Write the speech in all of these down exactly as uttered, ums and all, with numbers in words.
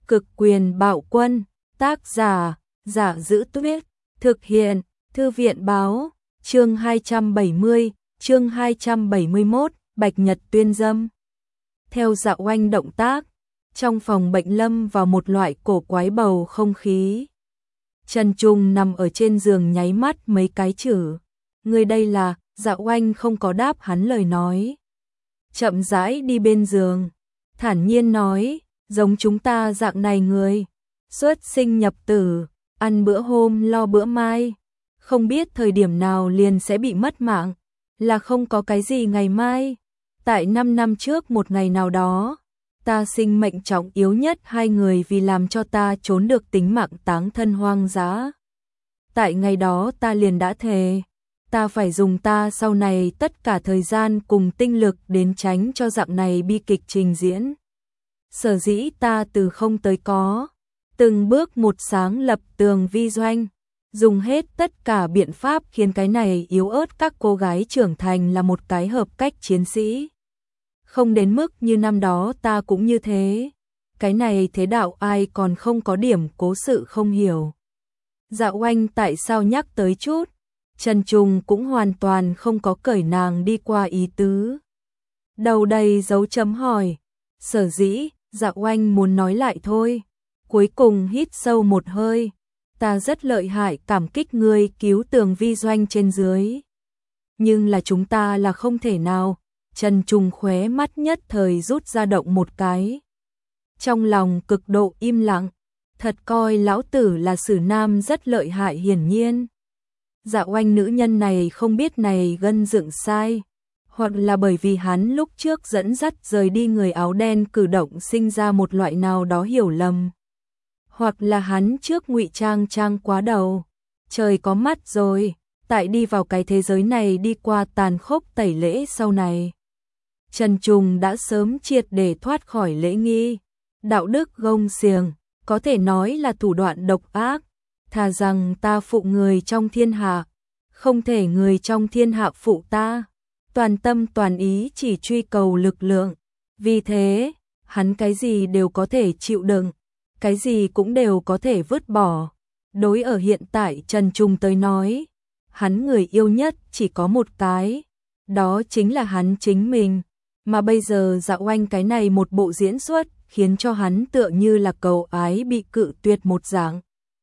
Cực quyền bạo quân, tác giả, Giả Giữ Tuyết, thực hiện, Thư viện báo, chương hai trăm bảy mươi, chương hai trăm bảy mươi mốt, Bạch Nhật tuyên dâm. Theo Dạ Oanh động tác, trong phòng bệnh lâm vào một loại cổ quái bầu không khí. Trần Trung nằm ở trên giường nháy mắt mấy cái chữ. Người đây là, Dạ Oanh không có đáp hắn lời nói. Chậm rãi đi bên giường, thản nhiên nói, giống chúng ta dạng này người, xuất sinh nhập tử, ăn bữa hôm lo bữa mai, không biết thời điểm nào liền sẽ bị mất mạng, là không có cái gì ngày mai. Tại năm năm trước một ngày nào đó, ta sinh mệnh trọng yếu nhất hai người vì làm cho ta trốn được tính mạng táng thân hoang dã. Tại ngày đó ta liền đã thề, ta phải dùng ta sau này tất cả thời gian cùng tinh lực đến tránh cho dạng này bi kịch trình diễn. Sở dĩ ta từ không tới có, từng bước một sáng lập tường vi doanh, dùng hết tất cả biện pháp khiến cái này yếu ớt các cô gái trưởng thành là một cái hợp cách chiến sĩ. Không đến mức như năm đó ta cũng như thế. Cái này thế đạo ai còn không có điểm cố sự không hiểu. Dạ Oanh tại sao nhắc tới chút, Trần Trung cũng hoàn toàn không có cởi nàng đi qua ý tứ. Đầu đầy dấu chấm hỏi, sở dĩ, Dạ Oanh muốn nói lại thôi. Cuối cùng hít sâu một hơi, ta rất lợi hại cảm kích ngươi cứu tường vi doanh trên dưới. Nhưng là chúng ta là không thể nào. Trần Trung khóe mắt nhất thời rút ra động một cái. Trong lòng cực độ im lặng, thật coi lão tử là sử nam rất lợi hại hiển nhiên. Dạ Oanh nữ nhân này không biết này gân dựng sai, hoặc là bởi vì hắn lúc trước dẫn dắt rời đi người áo đen cử động sinh ra một loại nào đó hiểu lầm. Hoặc là hắn trước ngụy trang trang quá đầu, trời có mắt rồi, tại đi vào cái thế giới này đi qua tàn khốc tẩy lễ sau này. Trần Trung đã sớm triệt để thoát khỏi lễ nghi, đạo đức gông xiềng, có thể nói là thủ đoạn độc ác, thà rằng ta phụ người trong thiên hạ, không thể người trong thiên hạ phụ ta, toàn tâm toàn ý chỉ truy cầu lực lượng, vì thế, hắn cái gì đều có thể chịu đựng, cái gì cũng đều có thể vứt bỏ. Đối ở hiện tại Trần Trung tới nói, hắn người yêu nhất chỉ có một cái, đó chính là hắn chính mình. Mà bây giờ Dạ Oanh cái này một bộ diễn xuất khiến cho hắn tựa như là cầu ái bị cự tuyệt một dạng.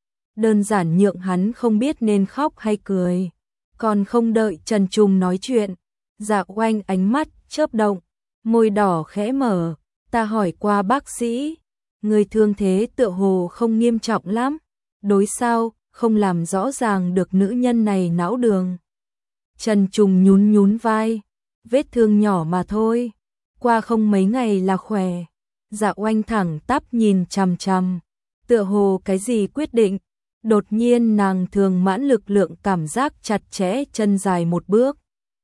Đơn giản nhượng hắn không biết nên khóc hay cười. Còn không đợi Trần Trung nói chuyện, Dạ Oanh ánh mắt chớp động, môi đỏ khẽ mở, ta hỏi qua bác sĩ, người thương thế tựa hồ không nghiêm trọng lắm, đối sao, không làm rõ ràng được nữ nhân này não đường. Trần Trung nhún nhún vai, vết thương nhỏ mà thôi, qua không mấy ngày là khỏe. Dạ Oanh thẳng tắp nhìn chằm chằm, tựa hồ cái gì quyết định, đột nhiên nàng thường mãn lực lượng cảm giác chặt chẽ chân dài một bước.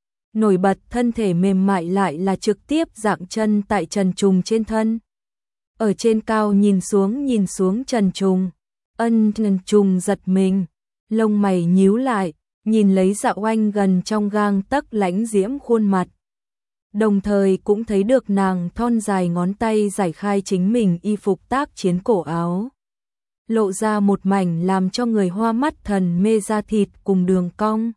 Nổi bật thân thể mềm mại lại là trực tiếp dạng chân tại Trần Trung trên thân. Ở trên cao nhìn xuống nhìn xuống Trần Trung, ân Trần Trung giật mình, lông mày nhíu lại, nhìn lấy Dạ Oanh gần trong gang tấc lãnh diễm khuôn mặt. Đồng thời cũng thấy được nàng thon dài ngón tay giải khai chính mình y phục tác chiến cổ áo. Lộ ra một mảnh làm cho người hoa mắt thần mê da thịt cùng đường cong.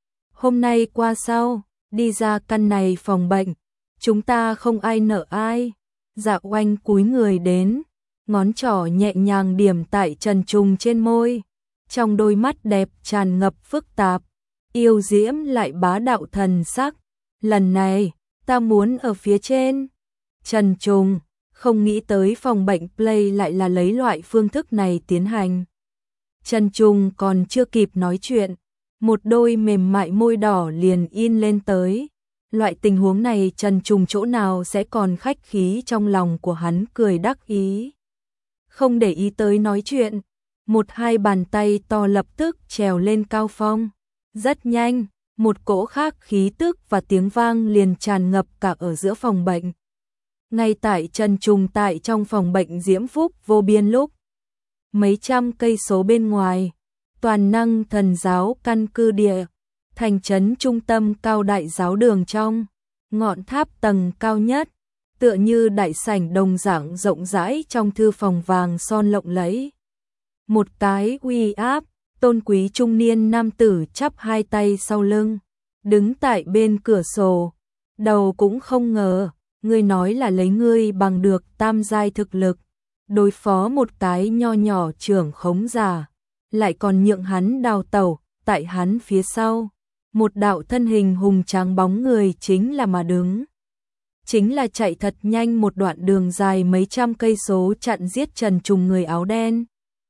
Hôm nay qua sau, đi ra căn này phòng bệnh, chúng ta không ai nợ ai. Dạ Oanh cúi người đến, ngón trỏ nhẹ nhàng điểm tại Trần Trung trên môi. Trong đôi mắt đẹp tràn ngập phức tạp, yêu diễm lại bá đạo thần sắc. Lần này, ta muốn ở phía trên. Trần Trung không nghĩ tới phòng bệnh play lại là lấy loại phương thức này tiến hành. Trần Trung còn chưa kịp nói chuyện, một đôi mềm mại môi đỏ liền in lên tới. Loại tình huống này Trần Trung chỗ nào sẽ còn khách khí, trong lòng của hắn cười đắc ý. Không để ý tới nói chuyện, một hai bàn tay to lập tức trèo lên cao phong. Rất nhanh, một cỗ khác khí tức và tiếng vang liền tràn ngập cả ở giữa phòng bệnh. Ngay tại Trần Trung tại trong phòng bệnh diễm phúc vô biên lúc, mấy trăm cây số bên ngoài, toàn năng thần giáo căn cứ địa, thành trấn trung tâm cao đại giáo đường trong, ngọn tháp tầng cao nhất, tựa như đại sảnh đồng dạng rộng rãi trong thư phòng vàng son lộng lẫy. Một cái uy áp, tôn quý trung niên nam tử chắp hai tay sau lưng, đứng tại bên cửa sổ, đầu cũng không ngờ, ngươi nói là lấy ngươi bằng được tam giai thực lực, đối phó một cái nho nhỏ trưởng khống giả, lại còn nhượng hắn đào tẩu, tại hắn phía sau, một đạo thân hình hùng tráng bóng người chính là mà đứng. Chính là chạy thật nhanh một đoạn đường dài mấy trăm cây số chặn giết Trần Trùng người áo đen.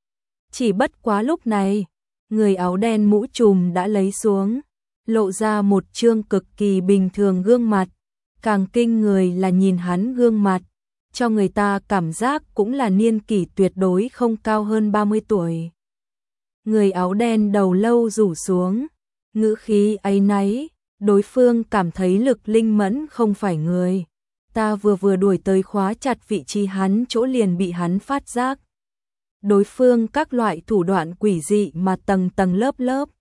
Chỉ bất quá lúc này, người áo đen mũ trùm đã lấy xuống, lộ ra một trương cực kỳ bình thường gương mặt, càng kinh người là nhìn hắn gương mặt, cho người ta cảm giác cũng là niên kỷ tuyệt đối không cao hơn ba mươi tuổi. Người áo đen đầu lâu rủ xuống, ngữ khí áy náy, đối phương cảm thấy Lực Linh Mẫn không phải người. Ta vừa vừa đuổi tới khóa chặt vị trí hắn chỗ liền bị hắn phát giác. Đối phương các loại thủ đoạn quỷ dị mà tầng tầng lớp lớp.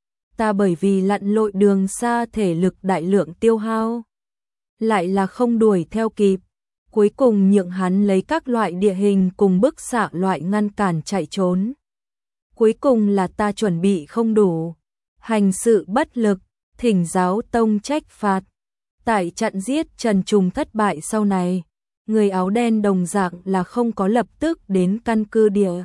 Ta bởi vì lặn lội đường xa thể lực đại lượng tiêu hao, lại là không đuổi theo kịp, cuối cùng nhượng hắn lấy các loại địa hình cùng bức xạ loại ngăn cản chạy trốn. Cuối cùng là ta chuẩn bị không đủ, hành sự bất lực, thỉnh giáo tông trách phạt. Tại trận giết Trần Trùng thất bại sau này, người áo đen đồng dạng là không có lập tức đến căn cứ địa,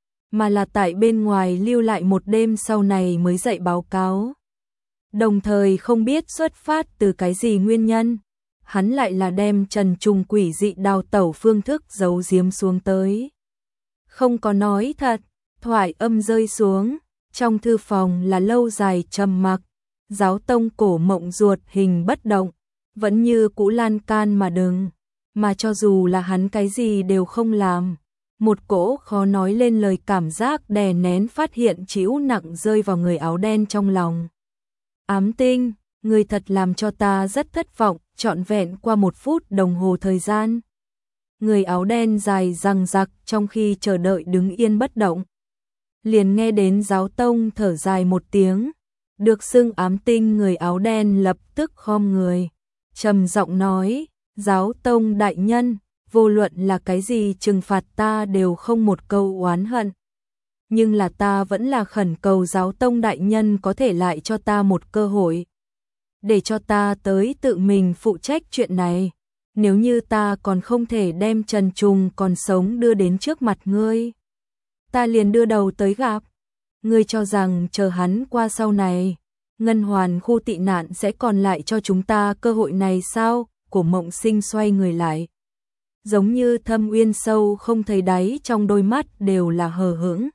mà là tại bên ngoài lưu lại một đêm sau này mới dậy báo cáo. Đồng thời không biết xuất phát từ cái gì nguyên nhân, hắn lại là đem Trần Trùng quỷ dị đào tẩu phương thức giấu giếm xuống tới. Không có nói thật, thoại âm rơi xuống, trong thư phòng là lâu dài trầm mặc, giáo tông Cổ Mộng ruột hình bất động, vẫn như cũ lan can mà đừng, mà cho dù là hắn cái gì đều không làm, một cỗ khó nói lên lời cảm giác đè nén phát hiện chịu nặng rơi vào người áo đen trong lòng. Ám Tinh, người thật làm cho ta rất thất vọng, trọn vẹn qua một phút đồng hồ thời gian. Người áo đen dài răng rặc trong khi chờ đợi đứng yên bất động. Liền nghe đến giáo tông thở dài một tiếng, được xưng Ám Tinh người áo đen lập tức khom người, trầm giọng nói, giáo tông đại nhân, vô luận là cái gì trừng phạt ta đều không một câu oán hận. Nhưng là ta vẫn là khẩn cầu giáo tông đại nhân có thể lại cho ta một cơ hội, để cho ta tới tự mình phụ trách chuyện này. Nếu như ta còn không thể đem Trần Trùng còn sống đưa đến trước mặt ngươi, ta liền đưa đầu tới gặp. Ngươi cho rằng chờ hắn qua sau này, Ngân Hoàn khu tị nạn sẽ còn lại cho chúng ta cơ hội này sao? Cổ Mộng Sinh xoay người lại, giống như thâm uyên sâu không thấy đáy, trong đôi mắt đều là hờ hững.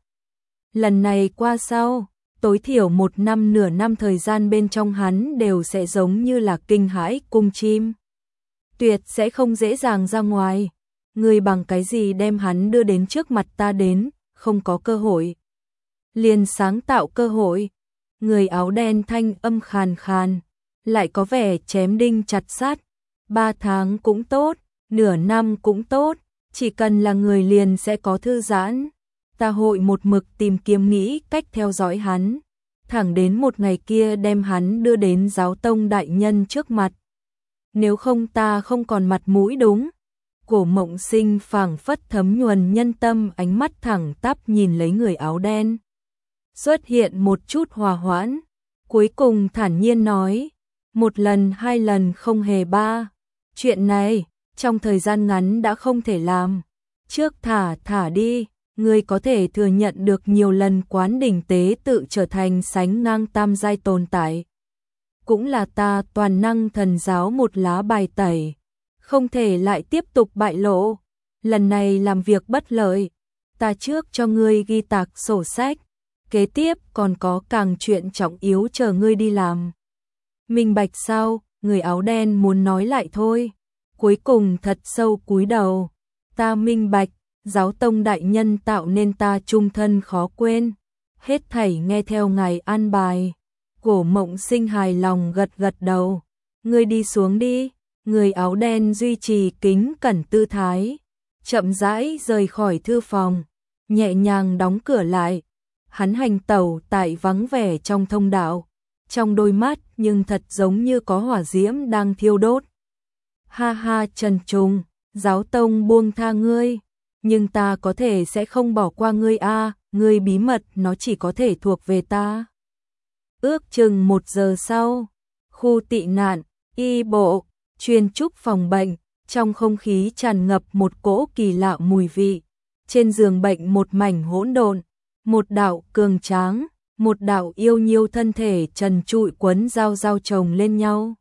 Lần này qua sau, tối thiểu một năm nửa năm thời gian bên trong hắn đều sẽ giống như là kinh hãi cung chim, tuyệt sẽ không dễ dàng ra ngoài. Ngươi bằng cái gì đem hắn đưa đến trước mặt ta đến, không có cơ hội liền sáng tạo cơ hội. Người áo đen thanh âm khàn khàn, lại có vẻ chém đinh chặt sắt. Ba tháng cũng tốt, nửa năm cũng tốt, chỉ cần là người liền sẽ có thư giãn. Ta hội một mực tìm kiếm nghĩ cách theo dõi hắn, thẳng đến một ngày kia đem hắn đưa đến giáo tông đại nhân trước mặt. Nếu không ta không còn mặt mũi đúng. Cổ Mộng Sinh phảng phất thấm nhuần nhân tâm, ánh mắt thẳng tắp nhìn lấy người áo đen. Xuất hiện một chút hòa hoãn, cuối cùng thản nhiên nói, một lần hai lần không hề ba. Chuyện này, trong thời gian ngắn đã không thể làm. Trước thả thả đi, ngươi có thể thừa nhận được nhiều lần quán đỉnh tế tự trở thành sánh ngang tam giai tồn tại. Cũng là ta toàn năng thần giáo một lá bài tẩy, không thể lại tiếp tục bại lộ. Lần này làm việc bất lợi, ta trước cho ngươi ghi tạc sổ sách, kế tiếp còn có càng chuyện trọng yếu chờ ngươi đi làm. Minh bạch sao? Người áo đen muốn nói lại thôi, cuối cùng thật sâu cúi đầu. Ta minh bạch, giáo tông đại nhân tạo nên ta trung thân khó quên, hết thảy nghe theo ngài an bài. Cổ Mộng Sinh hài lòng gật gật đầu. Ngươi đi xuống đi. Người áo đen duy trì kính cẩn tư thái, chậm rãi rời khỏi thư phòng, nhẹ nhàng đóng cửa lại. Hắn hành tẩu tại vắng vẻ trong thông đạo, trong đôi mắt nhưng thật giống như có hỏa diễm đang thiêu đốt. Ha ha Trần Trùng, giáo tông buông tha ngươi, nhưng ta có thể sẽ không bỏ qua ngươi a, ngươi bí mật nó chỉ có thể thuộc về ta. Ước chừng một giờ sau, khu tị nạn, y bộ, chuyên trúc phòng bệnh, trong không khí tràn ngập một cỗ kỳ lạ mùi vị. Trên giường bệnh một mảnh hỗn độn, một đạo cường tráng, một đạo yêu nhiêu thân thể trần trụi quấn giao giao chồng lên nhau.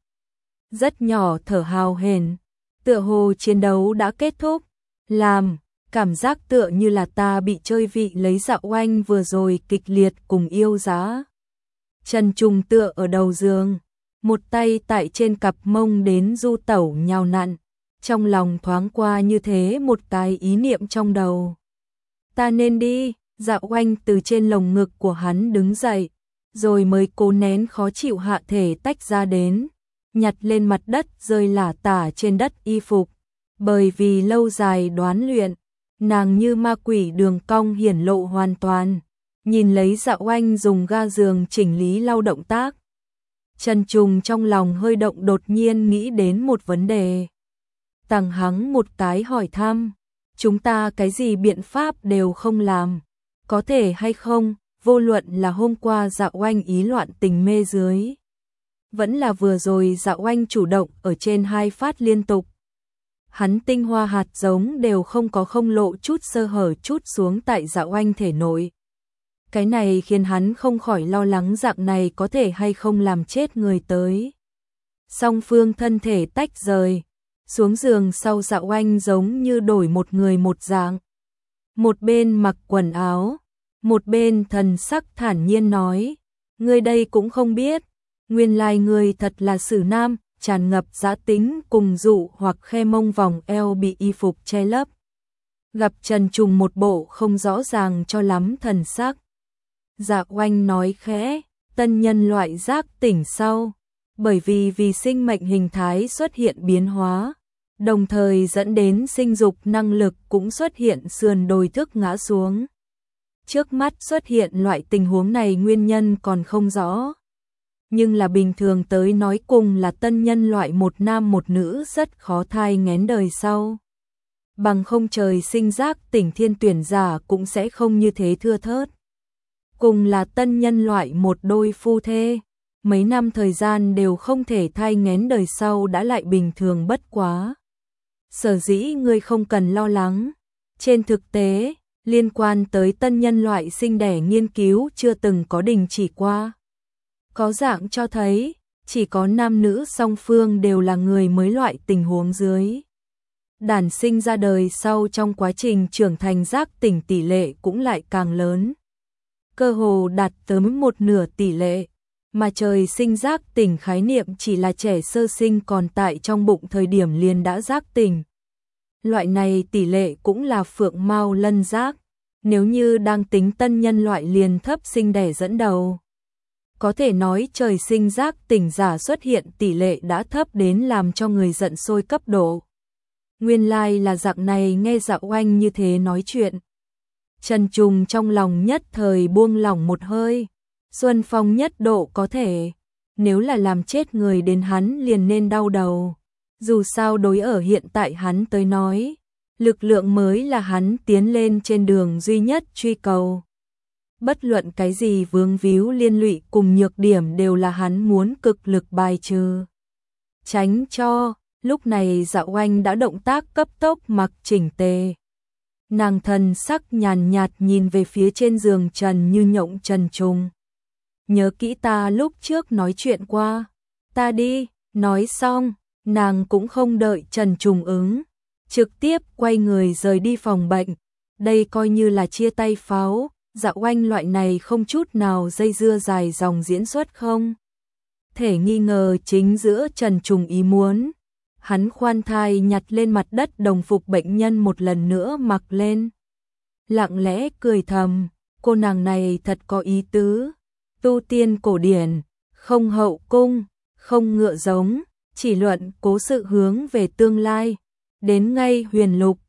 Rất nhỏ thở hào hển, tựa hồ chiến đấu đã kết thúc, làm, cảm giác tựa như là ta bị chơi vị lấy dạo oanh vừa rồi kịch liệt cùng yêu giá. Trần Trùng tựa ở đầu giường, một tay tại trên cặp mông đến du tẩu nhào nặn, trong lòng thoáng qua như thế một cái ý niệm trong đầu. Ta nên đi, dạo oanh từ trên lồng ngực của hắn đứng dậy, rồi mới cố nén khó chịu hạ thể tách ra đến, nhặt lên mặt đất rơi lả tả trên đất y phục, bởi vì lâu dài đoán luyện, nàng như ma quỷ đường cong hiển lộ hoàn toàn, nhìn lấy dạo oanh dùng ga giường chỉnh lý lau động tác. Trần Trùng trong lòng hơi động đột nhiên nghĩ đến một vấn đề. Tằng hắng một cái hỏi thăm, chúng ta cái gì biện pháp đều không làm, có thể hay không, vô luận là hôm qua dạo oanh ý loạn tình mê dưới. Vẫn là vừa rồi dạo oanh chủ động ở trên hai phát liên tục. Hắn tinh hoa hạt giống đều không có không lộ chút sơ hở chút xuống tại dạo oanh thể nội. Cái này khiến hắn không khỏi lo lắng dạng này có thể hay không làm chết người tới. Song phương thân thể tách rời, xuống giường sau dạo oanh giống như đổi một người một dạng. Một bên mặc quần áo, một bên thần sắc thản nhiên nói, ngươi đây cũng không biết, nguyên lai ngươi thật là sử nam, tràn ngập dã tính cùng dụ hoặc khe mông vòng eo bị y phục che lấp. Gặp Trần Trùng một bộ không rõ ràng cho lắm thần sắc. Dạ oanh nói khẽ, tân nhân loại giác tỉnh sau, bởi vì vì sinh mệnh hình thái xuất hiện biến hóa, đồng thời dẫn đến sinh dục năng lực cũng xuất hiện sườn đồi thức ngã xuống. Trước mắt xuất hiện loại tình huống này nguyên nhân còn không rõ. Nhưng là bình thường tới nói cùng là tân nhân loại một nam một nữ rất khó thai nghén đời sau. Bằng không trời sinh giác tỉnh thiên tuyển giả cũng sẽ không như thế thưa thớt. Cùng là tân nhân loại một đôi phu thê, mấy năm thời gian đều không thể thai nghén đời sau đã lại bình thường bất quá. Sở dĩ ngươi không cần lo lắng. Trên thực tế, liên quan tới tân nhân loại sinh đẻ nghiên cứu chưa từng có đình chỉ qua. Có dạng cho thấy, chỉ có nam nữ song phương đều là người mới loại tình huống dưới. Đản sinh ra đời sau trong quá trình trưởng thành giác tỉnh tỷ lệ cũng lại càng lớn. Cơ hồ đạt tới một nửa tỷ lệ, mà trời sinh giác tỉnh khái niệm chỉ là trẻ sơ sinh còn tại trong bụng thời điểm liền đã giác tỉnh. Loại này tỷ lệ cũng là phượng mao lân giác, nếu như đang tính tân nhân loại liền thấp sinh đẻ dẫn đầu. Có thể nói trời sinh giác tỉnh giả xuất hiện tỷ lệ đã thấp đến làm cho người giận sôi cấp độ. Nguyên lai là dạng này nghe dạo oanh như thế nói chuyện. Trần Trùng trong lòng nhất thời buông lỏng một hơi. Xuân Phong nhất độ có thể, nếu là làm chết người đến hắn liền nên đau đầu. Dù sao đối ở hiện tại hắn tới nói, lực lượng mới là hắn tiến lên trên đường duy nhất truy cầu. Bất luận cái gì vướng víu liên lụy cùng nhược điểm đều là hắn muốn cực lực bài trừ. Tránh cho, lúc này dạo oanh đã động tác cấp tốc mặc chỉnh tề. Nàng thần sắc nhàn nhạt nhìn về phía trên giường Trần Như Nhộng Trần Trùng. Nhớ kỹ ta lúc trước nói chuyện qua. Ta đi, nói xong, nàng cũng không đợi Trần Trùng ứng. Trực tiếp quay người rời đi phòng bệnh. Đây coi như là chia tay pháo. Dạo oanh loại này không chút nào dây dưa dài dòng diễn xuất không. Thể nghi ngờ chính giữa Trần Trùng ý muốn. Hắn khoan thai nhặt lên mặt đất đồng phục bệnh nhân một lần nữa mặc lên. Lặng lẽ cười thầm, cô nàng này thật có ý tứ. Tu tiên cổ điển, không hậu cung, không ngựa giống, chỉ luận cố sự hướng về tương lai. Đến ngay huyền lục,